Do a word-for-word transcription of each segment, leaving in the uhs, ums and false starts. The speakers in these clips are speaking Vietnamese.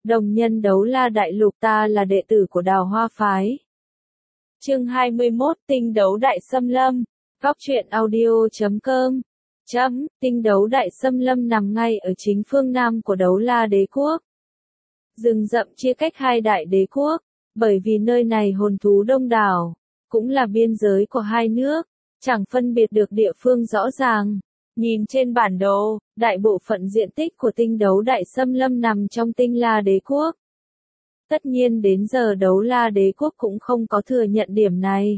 Đồng nhân Đấu La Đại Lục, ta là đệ tử của Đào Hoa Phái. Chương hai mươi mốt, Tinh Đấu Đại Xâm Lâm. Góc truyện audio chấm com. Chấm, Tinh Đấu Đại Xâm Lâm nằm ngay ở chính phương Nam của Đấu La Đế Quốc. Rừng rậm chia cách hai đại đế quốc, bởi vì nơi này hồn thú đông đảo, cũng là biên giới của hai nước, chẳng phân biệt được địa phương rõ ràng. Nhìn trên bản đồ, đại bộ phận diện tích của Tinh Đấu Đại Xâm Lâm nằm trong Tinh La Đế Quốc. Tất nhiên đến giờ Đấu La Đế Quốc cũng không có thừa nhận điểm này.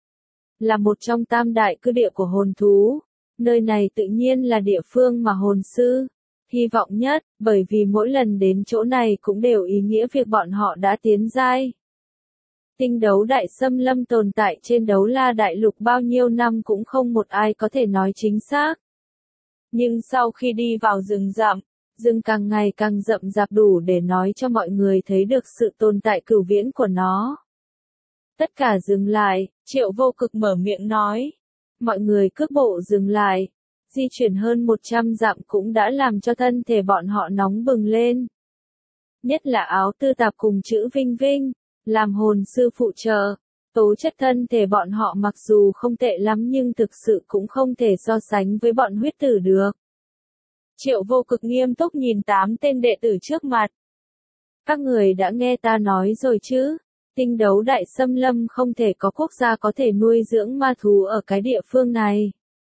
Là một trong tam đại cư địa của hồn thú, nơi này tự nhiên là địa phương mà hồn sư hy vọng nhất, bởi vì mỗi lần đến chỗ này cũng đều ý nghĩa việc bọn họ đã tiến giai. Tinh Đấu Đại Xâm Lâm tồn tại trên Đấu La Đại Lục bao nhiêu năm cũng không một ai có thể nói chính xác. Nhưng sau khi đi vào rừng rậm, rừng càng ngày càng rậm rạp đủ để nói cho mọi người thấy được sự tồn tại cửu viễn của nó. Tất cả dừng lại, Triệu Vô Cực mở miệng nói. Mọi người cước bộ dừng lại, di chuyển hơn một trăm dặm cũng đã làm cho thân thể bọn họ nóng bừng lên. Nhất là Áo Tư Tạp cùng chữ Vinh Vinh, làm hồn sư phụ trợ. Tố chất thân thể bọn họ mặc dù không tệ lắm nhưng thực sự cũng không thể so sánh với bọn huyết tử được. Triệu Vô Cực nghiêm túc nhìn tám tên đệ tử trước mặt. Các người đã nghe ta nói rồi chứ, Tinh Đấu Đại Xâm Lâm không thể có quốc gia có thể nuôi dưỡng ma thú ở cái địa phương này.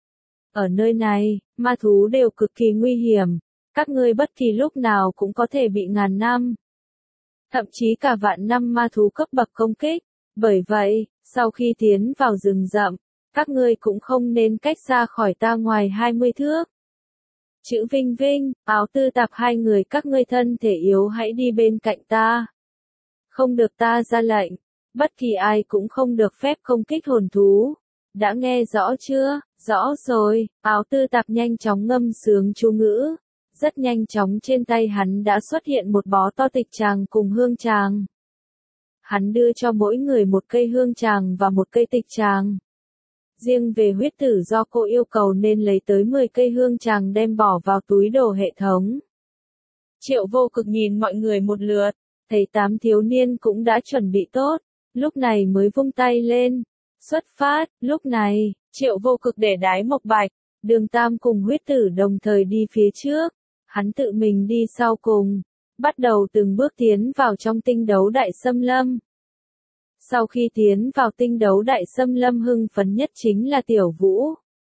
Ở nơi này, ma thú đều cực kỳ nguy hiểm, các ngươi bất kỳ lúc nào cũng có thể bị ngàn năm, thậm chí cả vạn năm ma thú cấp bậc công kích. Bởi vậy, sau khi tiến vào rừng rậm, các ngươi cũng không nên cách xa khỏi ta ngoài hai mươi thước. Chữ Vinh Vinh, Áo Tư Tạp, hai người các ngươi thân thể yếu hãy đi bên cạnh ta. Không được ta ra lệnh, bất kỳ ai cũng không được phép công kích hồn thú. Đã nghe rõ chưa? Rõ rồi. Áo Tư Tạp nhanh chóng ngâm sướng chú ngữ. Rất nhanh chóng trên tay hắn đã xuất hiện một bó to tịch tràng cùng hương tràng. Hắn đưa cho mỗi người một cây hương tràng và một cây tịch tràng. Riêng về huyết tử do cô yêu cầu nên lấy tới mười cây hương tràng đem bỏ vào túi đồ hệ thống. Triệu Vô Cực nhìn mọi người một lượt, thấy tám thiếu niên cũng đã chuẩn bị tốt, lúc này mới vung tay lên. Xuất phát, lúc này, Triệu Vô Cực để Đái Mộc Bạch, Đường Tam cùng huyết tử đồng thời đi phía trước, hắn tự mình đi sau cùng. Bắt đầu từng bước tiến vào trong Tinh Đấu Đại Xâm Lâm. Sau khi tiến vào Tinh Đấu Đại Xâm Lâm hưng phấn nhất chính là Tiểu Vũ.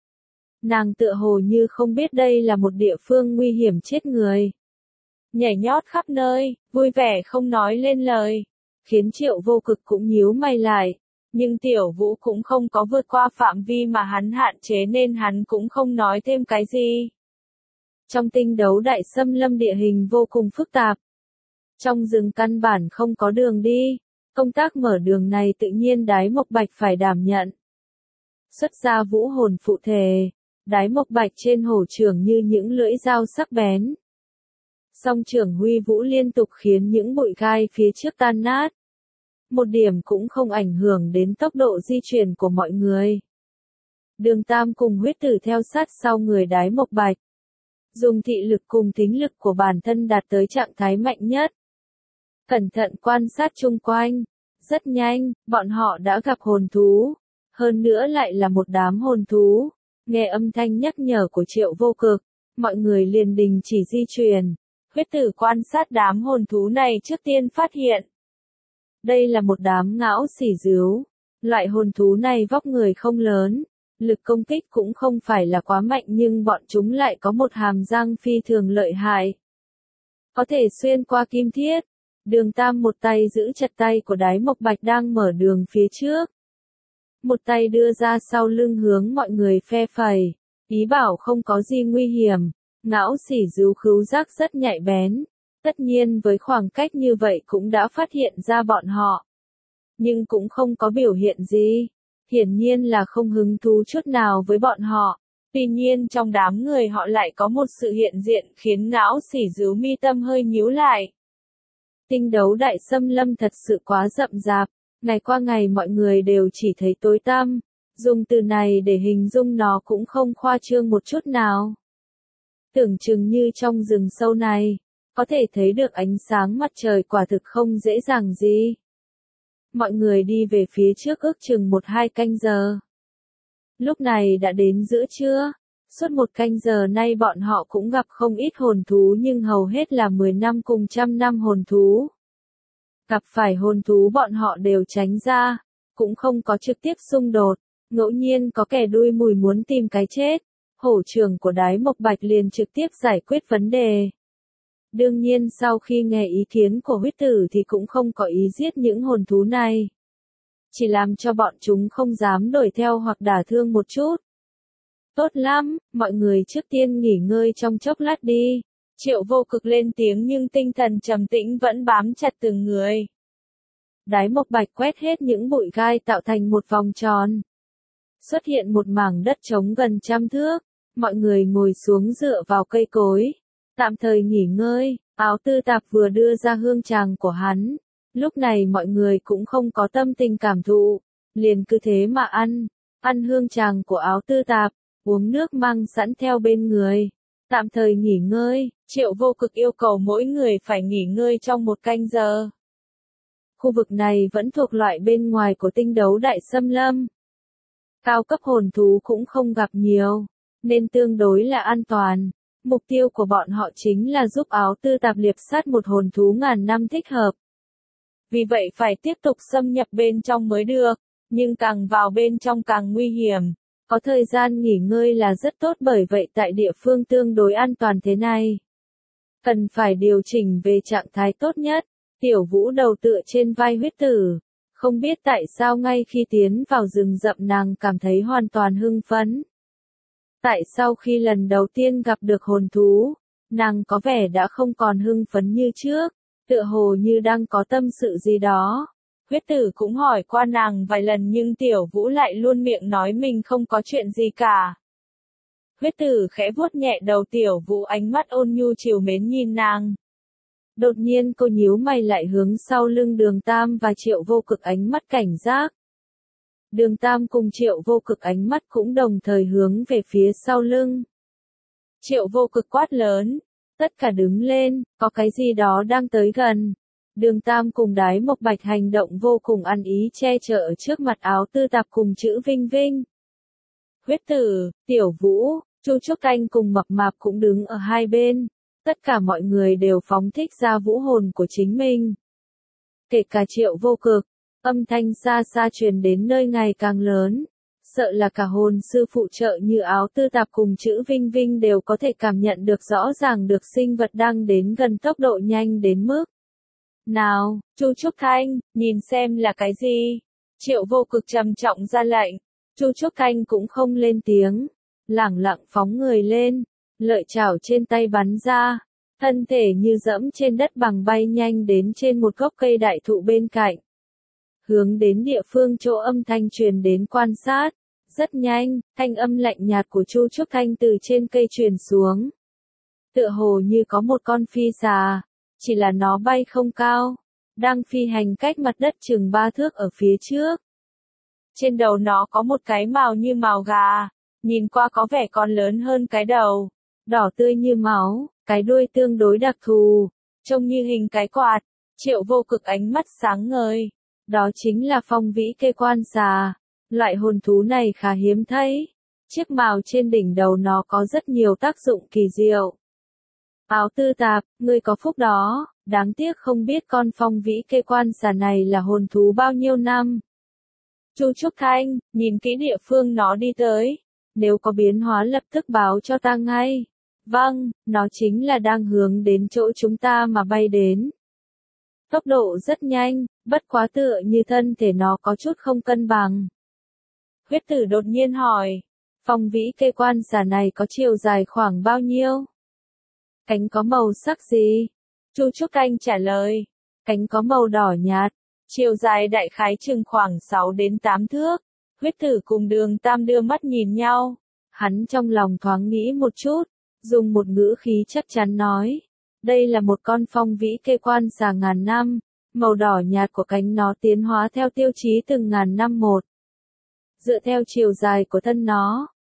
Nàng tựa hồ như không biết đây là một địa phương nguy hiểm chết người. Nhảy nhót khắp nơi, vui vẻ không nói lên lời, khiến Triệu Vô Cực cũng nhíu mày lại. Nhưng Tiểu Vũ cũng không có vượt qua phạm vi mà hắn hạn chế nên hắn cũng không nói thêm cái gì. Trong Tinh Đấu Đại Xâm Lâm địa hình vô cùng phức tạp. Trong rừng căn bản không có đường đi, công tác mở đường này tự nhiên Đái Mộc Bạch phải đảm nhận. Xuất ra vũ hồn phụ thể, Đái Mộc Bạch trên hổ trưởng như những lưỡi dao sắc bén. Song trưởng huy vũ liên tục khiến những bụi gai phía trước tan nát. Một điểm cũng không ảnh hưởng đến tốc độ di chuyển của mọi người. Đường Tam cùng huyết tử theo sát sau người Đái Mộc Bạch. Dùng thị lực cùng thính lực của bản thân đạt tới trạng thái mạnh nhất. Cẩn thận quan sát chung quanh. Rất nhanh, bọn họ đã gặp hồn thú. Hơn nữa lại là một đám hồn thú. Nghe âm thanh nhắc nhở của Triệu Vô Cực, mọi người liền đình chỉ di chuyển. Huyết tử quan sát đám hồn thú này trước tiên phát hiện. Đây là một đám ngão xỉ dứu. Loại hồn thú này vóc người không lớn. Lực công kích cũng không phải là quá mạnh nhưng bọn chúng lại có một hàm răng phi thường lợi hại. Có thể xuyên qua kim thiết. Đường Tam một tay giữ chặt tay của Đái Mộc Bạch đang mở đường phía trước. Một tay đưa ra sau lưng hướng mọi người phe phẩy. Ý bảo không có gì nguy hiểm. Ngão xỉ dứu khứu giác rất nhạy bén. Tất nhiên với khoảng cách như vậy cũng đã phát hiện ra bọn họ. Nhưng cũng không có biểu hiện gì. Hiển nhiên là không hứng thú chút nào với bọn họ. Tuy nhiên trong đám người họ lại có một sự hiện diện khiến ngão xỉ dứu mi tâm hơi nhíu lại. Tinh Đấu Đại Xâm Lâm thật sự quá rậm rạp. Ngày qua ngày mọi người đều chỉ thấy tối tăm. Dùng từ này để hình dung nó cũng không khoa trương một chút nào. Tưởng chừng như trong rừng sâu này, có thể thấy được ánh sáng mặt trời quả thực không dễ dàng gì. Mọi người đi về phía trước ước chừng một hai canh giờ. Lúc này đã đến giữa trưa, suốt một canh giờ nay bọn họ cũng gặp không ít hồn thú nhưng hầu hết là mười năm cùng trăm năm hồn thú. Gặp phải hồn thú bọn họ đều tránh ra, cũng không có trực tiếp xung đột, ngẫu nhiên có kẻ đuôi mùi muốn tìm cái chết, hổ trưởng của Đái Mộc Bạch liền trực tiếp giải quyết vấn đề. Đương nhiên sau khi nghe ý kiến của huyết tử thì cũng không có ý giết những hồn thú này. Chỉ làm cho bọn chúng không dám đuổi theo hoặc đả thương một chút. Tốt lắm, mọi người trước tiên nghỉ ngơi trong chốc lát đi. Triệu Vô Cực lên tiếng nhưng tinh thần trầm tĩnh vẫn bám chặt từng người. Đái Mộc Bạch quét hết những bụi gai tạo thành một vòng tròn. Xuất hiện một mảng đất trống gần trăm thước, mọi người ngồi xuống dựa vào cây cối, tạm thời nghỉ ngơi. Áo Tư Tạp vừa đưa ra hương tràng của hắn, lúc này mọi người cũng không có tâm tình cảm thụ, liền cứ thế mà ăn, ăn hương tràng của Áo Tư Tạp, uống nước mang sẵn theo bên người, tạm thời nghỉ ngơi. Triệu Vô Cực yêu cầu mỗi người phải nghỉ ngơi trong một canh giờ. Khu vực này vẫn thuộc loại bên ngoài của tinh đấu đại xâm lâm. Cao cấp hồn thú cũng không gặp nhiều, nên tương đối là an toàn. Mục tiêu của bọn họ chính là giúp Áo Tư Tạp liệp sát một hồn thú ngàn năm thích hợp. Vì vậy phải tiếp tục xâm nhập bên trong mới được, nhưng càng vào bên trong càng nguy hiểm. Có thời gian nghỉ ngơi là rất tốt bởi vậy tại địa phương tương đối an toàn thế này, cần phải điều chỉnh về trạng thái tốt nhất. Tiểu Vũ đầu tựa trên vai huyết tử, không biết tại sao ngay khi tiến vào rừng rậm nàng cảm thấy hoàn toàn hưng phấn. Tại sao khi lần đầu tiên gặp được hồn thú, nàng có vẻ đã không còn hưng phấn như trước, tựa hồ như đang có tâm sự gì đó. Huyết tử cũng hỏi qua nàng vài lần nhưng Tiểu Vũ lại luôn miệng nói mình không có chuyện gì cả. Huyết tử khẽ vuốt nhẹ đầu Tiểu Vũ, ánh mắt ôn nhu trìu mến nhìn nàng. Đột nhiên cô nhíu mày lại hướng sau lưng Đường Tam và Triệu Vô Cực ánh mắt cảnh giác. Đường Tam cùng Triệu Vô Cực ánh mắt cũng đồng thời hướng về phía sau lưng. Triệu Vô Cực quát lớn, tất cả đứng lên, có cái gì đó đang tới gần. Đường Tam cùng Đái Mộc Bạch hành động vô cùng ăn ý che chở ở trước mặt Áo Tư Tạp cùng chữ Vinh Vinh. Huyết tử, Tiểu Vũ, Chu Trúc Canh cùng Mập Mạp cũng đứng ở hai bên. Tất cả mọi người đều phóng thích ra vũ hồn của chính mình. Kể cả Triệu Vô Cực, âm thanh xa xa truyền đến nơi ngày càng lớn. Sợ là cả hồn sư phụ trợ như Áo Tư Tạp cùng chữ Vinh Vinh đều có thể cảm nhận được rõ ràng được sinh vật đang đến gần tốc độ nhanh đến mức. Nào, Chu Trúc Thanh, nhìn xem là cái gì? Triệu Vô Cực trầm trọng ra lệnh. Chu Trúc Thanh cũng không lên tiếng, lẳng lặng phóng người lên, lợi chảo trên tay bắn ra, thân thể như dẫm trên đất bằng bay nhanh đến trên một gốc cây đại thụ bên cạnh. Hướng đến địa phương chỗ âm thanh truyền đến quan sát, rất nhanh, thanh âm lạnh nhạt của Chu Trúc Thanh từ trên cây truyền xuống. Tựa hồ như có một con phi xà, chỉ là nó bay không cao, đang phi hành cách mặt đất chừng ba thước ở phía trước. Trên đầu nó có một cái mào như mào gà, nhìn qua có vẻ còn lớn hơn cái đầu, đỏ tươi như máu, cái đuôi tương đối đặc thù, trông như hình cái quạt. Triệu Vô Cực ánh mắt sáng ngời, đó chính là phong vĩ kê quan xà, loại hồn thú này khá hiếm thấy. Chiếc mào trên đỉnh đầu nó có rất nhiều tác dụng kỳ diệu. Áo Tư Tạp, ngươi có phúc đó, đáng tiếc không biết con phong vĩ kê quan xà này là hồn thú bao nhiêu năm. Chu Trúc Thanh, nhìn kỹ địa phương nó đi tới, nếu có biến hóa lập tức báo cho ta ngay. Vâng, nó chính là đang hướng đến chỗ chúng ta mà bay đến. Tốc độ rất nhanh, bất quá tựa như thân thể nó có chút không cân bằng. Huyết tử đột nhiên hỏi, phong vĩ kê quan xà này có chiều dài khoảng bao nhiêu? Cánh có màu sắc gì? Chu Trúc Thanh trả lời, cánh có màu đỏ nhạt, chiều dài đại khái chừng khoảng sáu đến tám thước. Huyết tử cùng Đường Tam đưa mắt nhìn nhau, hắn trong lòng thoáng nghĩ một chút, dùng một ngữ khí chắc chắn nói, đây là một con phong vĩ kê quan xà ngàn năm, màu đỏ nhạt của cánh nó tiến hóa theo tiêu chí từng ngàn năm một. Dựa theo chiều dài của thân nó,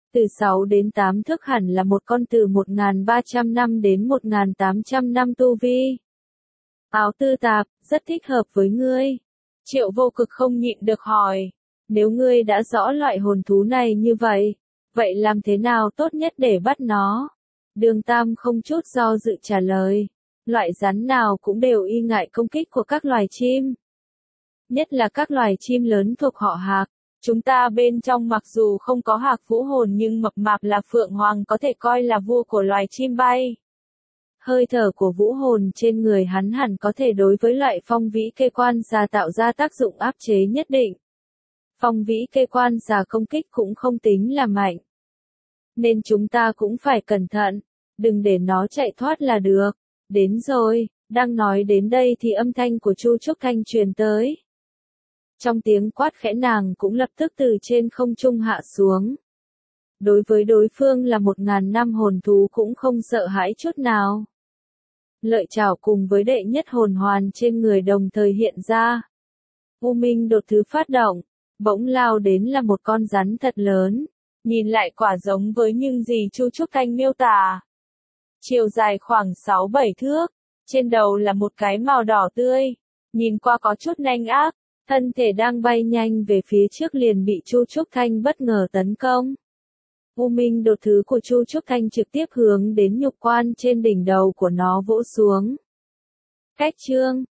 Từ sáu đến tám thước hẳn là một con từ một nghìn ba trăm năm đến một nghìn tám trăm năm tu vi. Áo tư tạp, rất thích hợp với ngươi. Triệu Vô Cực không nhịn được hỏi. Nếu ngươi đã rõ loại hồn thú này như vậy, vậy làm thế nào tốt nhất để bắt nó? Đường Tam không chút do dự trả lời. Loại rắn nào cũng đều y ngại công kích của các loài chim. Nhất là các loài chim lớn thuộc họ Hạc. Chúng ta bên trong mặc dù không có Hạc vũ hồn nhưng mập mạp là Phượng Hoàng có thể coi là vua của loài chim bay. Hơi thở của vũ hồn trên người hắn hẳn có thể đối với loại phong vĩ kê quan xà tạo ra tác dụng áp chế nhất định. Phong vĩ kê quan xà công kích cũng không tính là mạnh. Nên chúng ta cũng phải cẩn thận, đừng để nó chạy thoát là được. Đến rồi, đang nói đến đây thì âm thanh của Chu Trúc Thanh truyền tới. Trong tiếng quát khẽ nàng cũng lập tức từ trên không trung hạ xuống. Đối với đối phương là một ngàn năm hồn thú cũng không sợ hãi chút nào. Lợi chảo cùng với đệ nhất hồn hoàn trên người đồng thời hiện ra. U Minh đột thứ phát động, bỗng lao đến là một con rắn thật lớn. Nhìn lại quả giống với những gì Chu Trúc Thanh miêu tả. Chiều dài khoảng sáu bảy thước, trên đầu là một cái màu đỏ tươi, nhìn qua có chút nanh ác, thân thể đang bay nhanh về phía trước liền bị Chu Trúc Thanh bất ngờ tấn công. U Minh đột thứ của Chu Trúc Thanh trực tiếp hướng đến nhục quan trên đỉnh đầu của nó vỗ xuống. Cách chương